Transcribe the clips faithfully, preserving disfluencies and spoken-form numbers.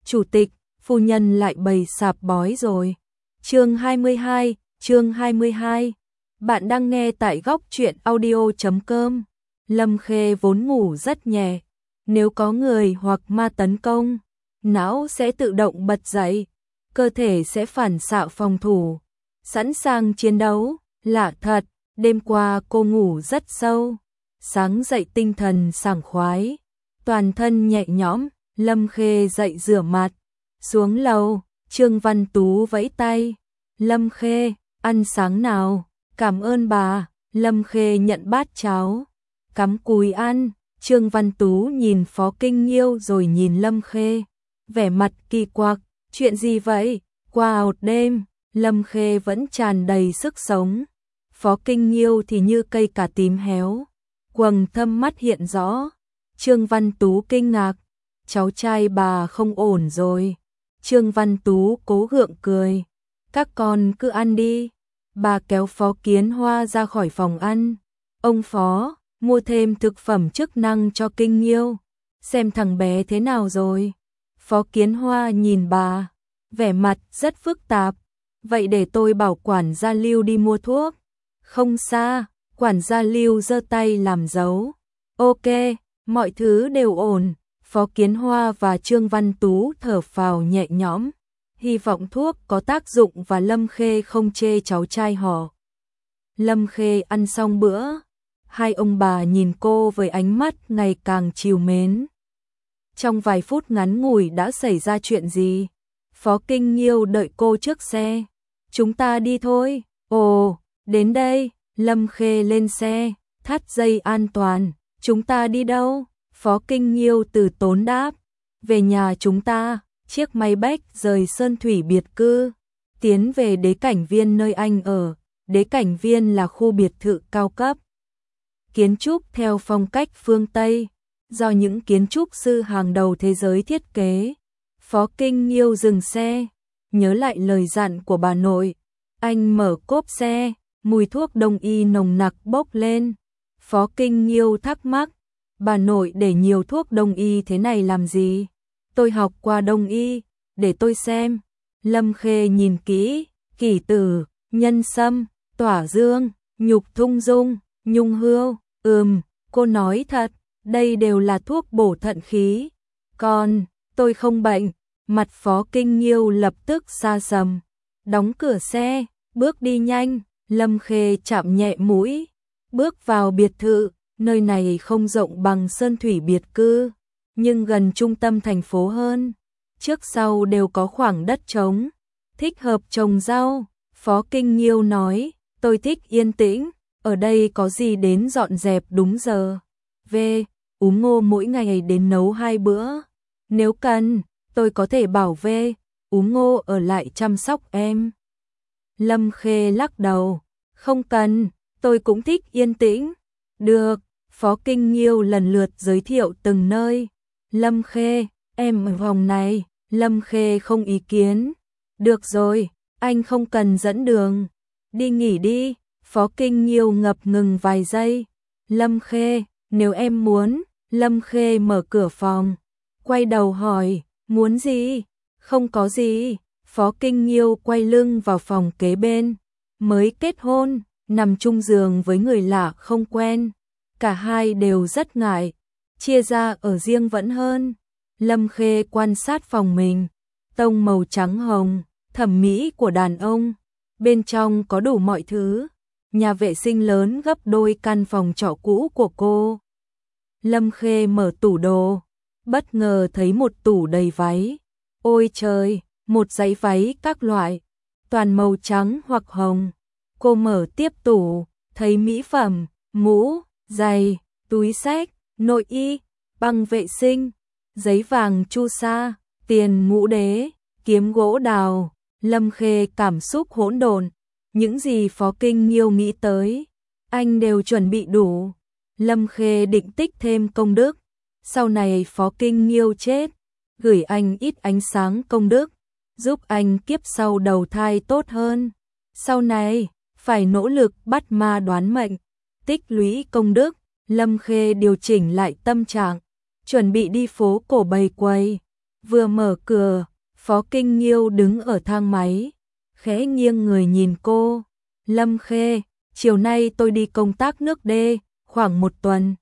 chủ tịch, phu nhân lại bày sạp bói rồi. Chương hai mươi hai, chương hai mươi hai. Bạn đang nghe tại góc truyện audio chấm com. Lâm Khê vốn ngủ rất nhẹ, nếu có người hoặc ma tấn công, não sẽ tự động bật dậy, cơ thể sẽ phản xạ phòng thủ, sẵn sàng chiến đấu. Lạ thật, đêm qua cô ngủ rất sâu, sáng dậy tinh thần sảng khoái, toàn thân nhẹ nhõm. Lâm Khê dậy rửa mặt, xuống lầu, Trương Văn Tú vẫy tay. Lâm Khê, ăn sáng nào? Cảm ơn bà. Lâm Khê nhận bát cháo, cắm cúi ăn. Trương Văn Tú nhìn Phó Kinh Nghiêu rồi nhìn Lâm Khê, vẻ mặt kỳ quặc. Chuyện gì vậy? Qua một đêm, Lâm Khê vẫn tràn đầy sức sống. Phó Kinh Nghiêu thì như cây cà tím héo, quầng thâm mắt hiện rõ. Trương Văn Tú kinh ngạc, cháu trai bà không ổn rồi. Trương Văn Tú cố gượng cười, các con cứ ăn đi. Bà kéo Phó Kiến Hoa ra khỏi phòng ăn. Ông Phó, mua thêm thực phẩm chức năng cho Kinh Nghiêu, xem thằng bé thế nào rồi. Phó Kiến Hoa nhìn bà, vẻ mặt rất phức tạp. Vậy để tôi bảo quản gia Lưu đi mua thuốc. Không xa. Quản gia Lưu giơ tay làm dấu. Ok, mọi thứ đều ổn. Phó Kiến Hoa và Trương Văn Tú thở phào nhẹ nhõm, hy vọng thuốc có tác dụng và Lâm Khê không chê cháu trai họ. Lâm Khê ăn xong bữa, hai ông bà nhìn cô với ánh mắt ngày càng trìu mến. Trong vài phút ngắn ngủi đã xảy ra chuyện gì? Phó Kinh Nghiêu đợi cô trước xe. Chúng ta đi thôi. Ồ, đến đây. Lâm Khê lên xe, thắt dây an toàn. Chúng ta đi đâu? Phó Kinh Nghiêu từ tốn đáp. Về nhà chúng ta. Chiếc máy bách rời Sơn Thủy biệt cư, tiến về Đế Cảnh Viên nơi anh ở. Đế Cảnh Viên là khu biệt thự cao cấp, kiến trúc theo phong cách phương Tây, do những kiến trúc sư hàng đầu thế giới thiết kế. Phó Kinh Nghiêu dừng xe, nhớ lại lời dặn của bà nội. Anh mở cốp xe, mùi thuốc đông y nồng nặc bốc lên. Phó Kinh Nghiêu thắc mắc, bà nội để nhiều thuốc đông y thế này làm gì? Tôi học qua đông y, để tôi xem. Lâm Khê nhìn kỹ, kỷ tử, nhân sâm, tỏa dương, nhục thung dung, nhung hươu. Ừm, cô nói thật, đây đều là thuốc bổ thận khí. Còn, tôi không bệnh. Mặt Phó Kinh Nghiêu lập tức sa sầm, đóng cửa xe, bước đi nhanh. Lâm Khê chạm nhẹ mũi, bước vào biệt thự. Nơi này không rộng bằng Sơn Thủy biệt cư, nhưng gần trung tâm thành phố hơn. Trước sau đều có khoảng đất trống, thích hợp trồng rau. Phó Kinh Nghiêu nói, tôi thích yên tĩnh, ở đây có gì đến dọn dẹp đúng giờ. Về, Ú Ngô mỗi ngày đến nấu hai bữa. Nếu cần, tôi có thể bảo vệ Ú Ngô ở lại chăm sóc em. Lâm Khê lắc đầu, không cần, tôi cũng thích yên tĩnh. Được, Phó Kinh Nghiêu lần lượt giới thiệu từng nơi. Lâm Khê, em ở vòng này. Lâm Khê không ý kiến. Được rồi, anh không cần dẫn đường. Đi nghỉ đi. Phó Kinh Nghiêu ngập ngừng vài giây. Lâm Khê, nếu em muốn. Lâm Khê mở cửa phòng, quay đầu hỏi, muốn gì? Không có gì. Phó Kinh Nghiêu quay lưng vào phòng kế bên. Mới kết hôn, nằm chung giường với người lạ không quen. Cả hai đều rất ngại, chia ra ở riêng vẫn hơn. Lâm Khê quan sát phòng mình, tông màu trắng hồng, thẩm mỹ của đàn ông. Bên trong có đủ mọi thứ, nhà vệ sinh lớn gấp đôi căn phòng trọ cũ của cô. Lâm Khê mở tủ đồ, bất ngờ thấy một tủ đầy váy. Ôi trời, một dãy váy các loại, toàn màu trắng hoặc hồng. Cô mở tiếp tủ, thấy mỹ phẩm, mũ, giày, túi xách, nội y, băng vệ sinh, giấy vàng chu sa, tiền ngũ đế, kiếm gỗ đào. Lâm Khê cảm xúc hỗn độn, những gì Phó Kinh Nghiêu nghĩ tới, anh đều chuẩn bị đủ. Lâm Khê định tích thêm công đức, sau này Phó Kinh Nghiêu chết, gửi anh ít ánh sáng công đức, giúp anh kiếp sau đầu thai tốt hơn. Sau này, phải nỗ lực bắt ma đoán mệnh, tích lũy công đức. Lâm Khê điều chỉnh lại tâm trạng, chuẩn bị đi phố cổ bày quầy. Vừa mở cửa, Phó Kinh Nghiêu đứng ở thang máy, khẽ nghiêng người nhìn cô. Lâm Khê, chiều nay tôi đi công tác nước đê, khoảng một tuần.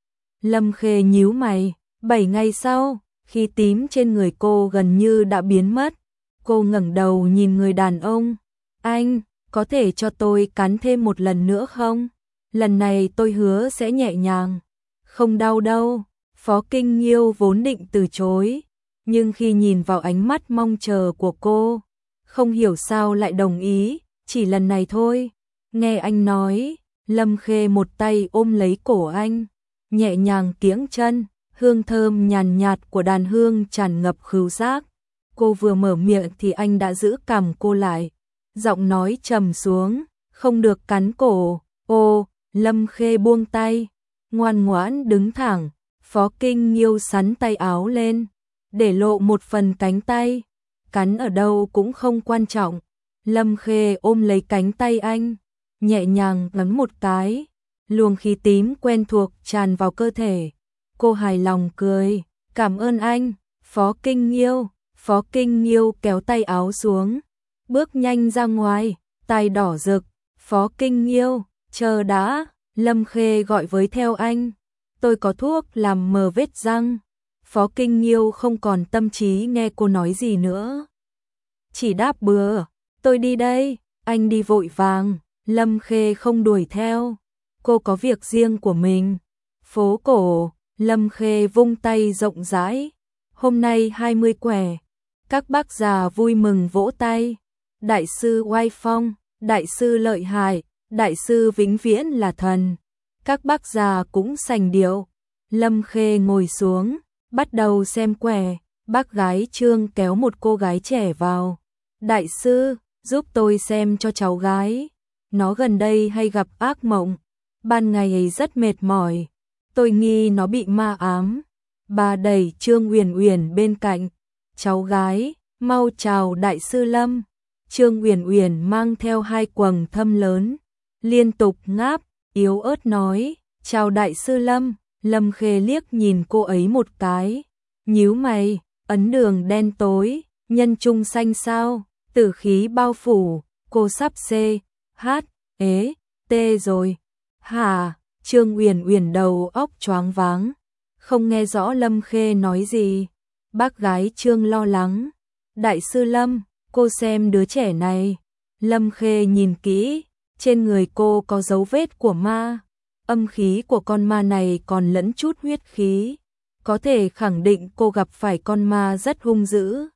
Lâm Khê nhíu mày, bảy ngày sau, khi tím trên người cô gần như đã biến mất, cô ngẩng đầu nhìn người đàn ông. Anh, có thể cho tôi cắn thêm một lần nữa không? Lần này tôi hứa sẽ nhẹ nhàng. Không đau đâu. Phó Kinh Nghiêu vốn định từ chối, nhưng khi nhìn vào ánh mắt mong chờ của cô, không hiểu sao lại đồng ý, chỉ lần này thôi. Nghe anh nói, Lâm Khê một tay ôm lấy cổ anh, nhẹ nhàng kiễng chân, hương thơm nhàn nhạt của đàn hương tràn ngập khứu giác. Cô vừa mở miệng thì anh đã giữ cằm cô lại, giọng nói trầm xuống, không được cắn cổ. Ô, Lâm Khê buông tay, ngoan ngoãn đứng thẳng. Phó Kinh Nghiêu sắn tay áo lên, để lộ một phần cánh tay. Cắn ở đâu cũng không quan trọng. Lâm Khê ôm lấy cánh tay anh, nhẹ nhàng ngấn một cái, luồng khí tím quen thuộc tràn vào cơ thể. Cô hài lòng cười, cảm ơn anh, Phó Kinh Nghiêu. Phó Kinh Nghiêu kéo tay áo xuống, bước nhanh ra ngoài, tai đỏ rực. Phó Kinh Nghiêu, chờ đã, Lâm Khê gọi với theo anh. Tôi có thuốc làm mờ vết răng. Phó Kinh Nghiêu không còn tâm trí nghe cô nói gì nữa, chỉ đáp bừa, tôi đi đây. Anh đi vội vàng, Lâm Khê không đuổi theo, cô có việc riêng của mình. Phố cổ, Lâm Khê vung tay rộng rãi, hôm nay hai mươi quẻ. Các bác già vui mừng vỗ tay. Đại sư oai phong, đại sư lợi hại, đại sư vĩnh viễn là thần. Các bác già cũng sành điệu. Lâm Khê ngồi xuống, bắt đầu xem quẻ. Bác gái Trương kéo một cô gái trẻ vào. Đại sư, giúp tôi xem cho cháu gái. Nó gần đây hay gặp ác mộng. Ban ngày ấy rất mệt mỏi. Tôi nghi nó bị ma ám. Bà đẩy Trương Uyển Uyển bên cạnh. Cháu gái, mau chào đại sư Lâm. Trương Uyển Uyển mang theo hai quầng thâm lớn, liên tục ngáp, yếu ớt nói, chào đại sư Lâm. Lâm Khê liếc nhìn cô ấy một cái, nhíu mày, ấn đường đen tối, nhân trung xanh sao, tử khí bao phủ, cô sắp xê, hát, ế, tê rồi. Hả? Trương Uyển Uyển đầu óc choáng váng, không nghe rõ Lâm Khê nói gì. Bác gái Trương lo lắng, đại sư Lâm, cô xem đứa trẻ này. Lâm Khê nhìn kỹ, trên người cô có dấu vết của ma, âm khí của con ma này còn lẫn chút huyết khí, có thể khẳng định cô gặp phải con ma rất hung dữ.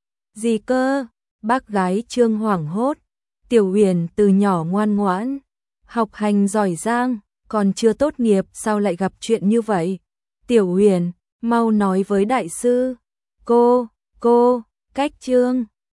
Gì cơ? Bác gái Trương hoảng hốt, Tiểu Uyển từ nhỏ ngoan ngoãn, học hành giỏi giang, còn chưa tốt nghiệp sao lại gặp chuyện như vậy? Tiểu Uyển, mau nói với đại sư. Cô, cô, cách Trương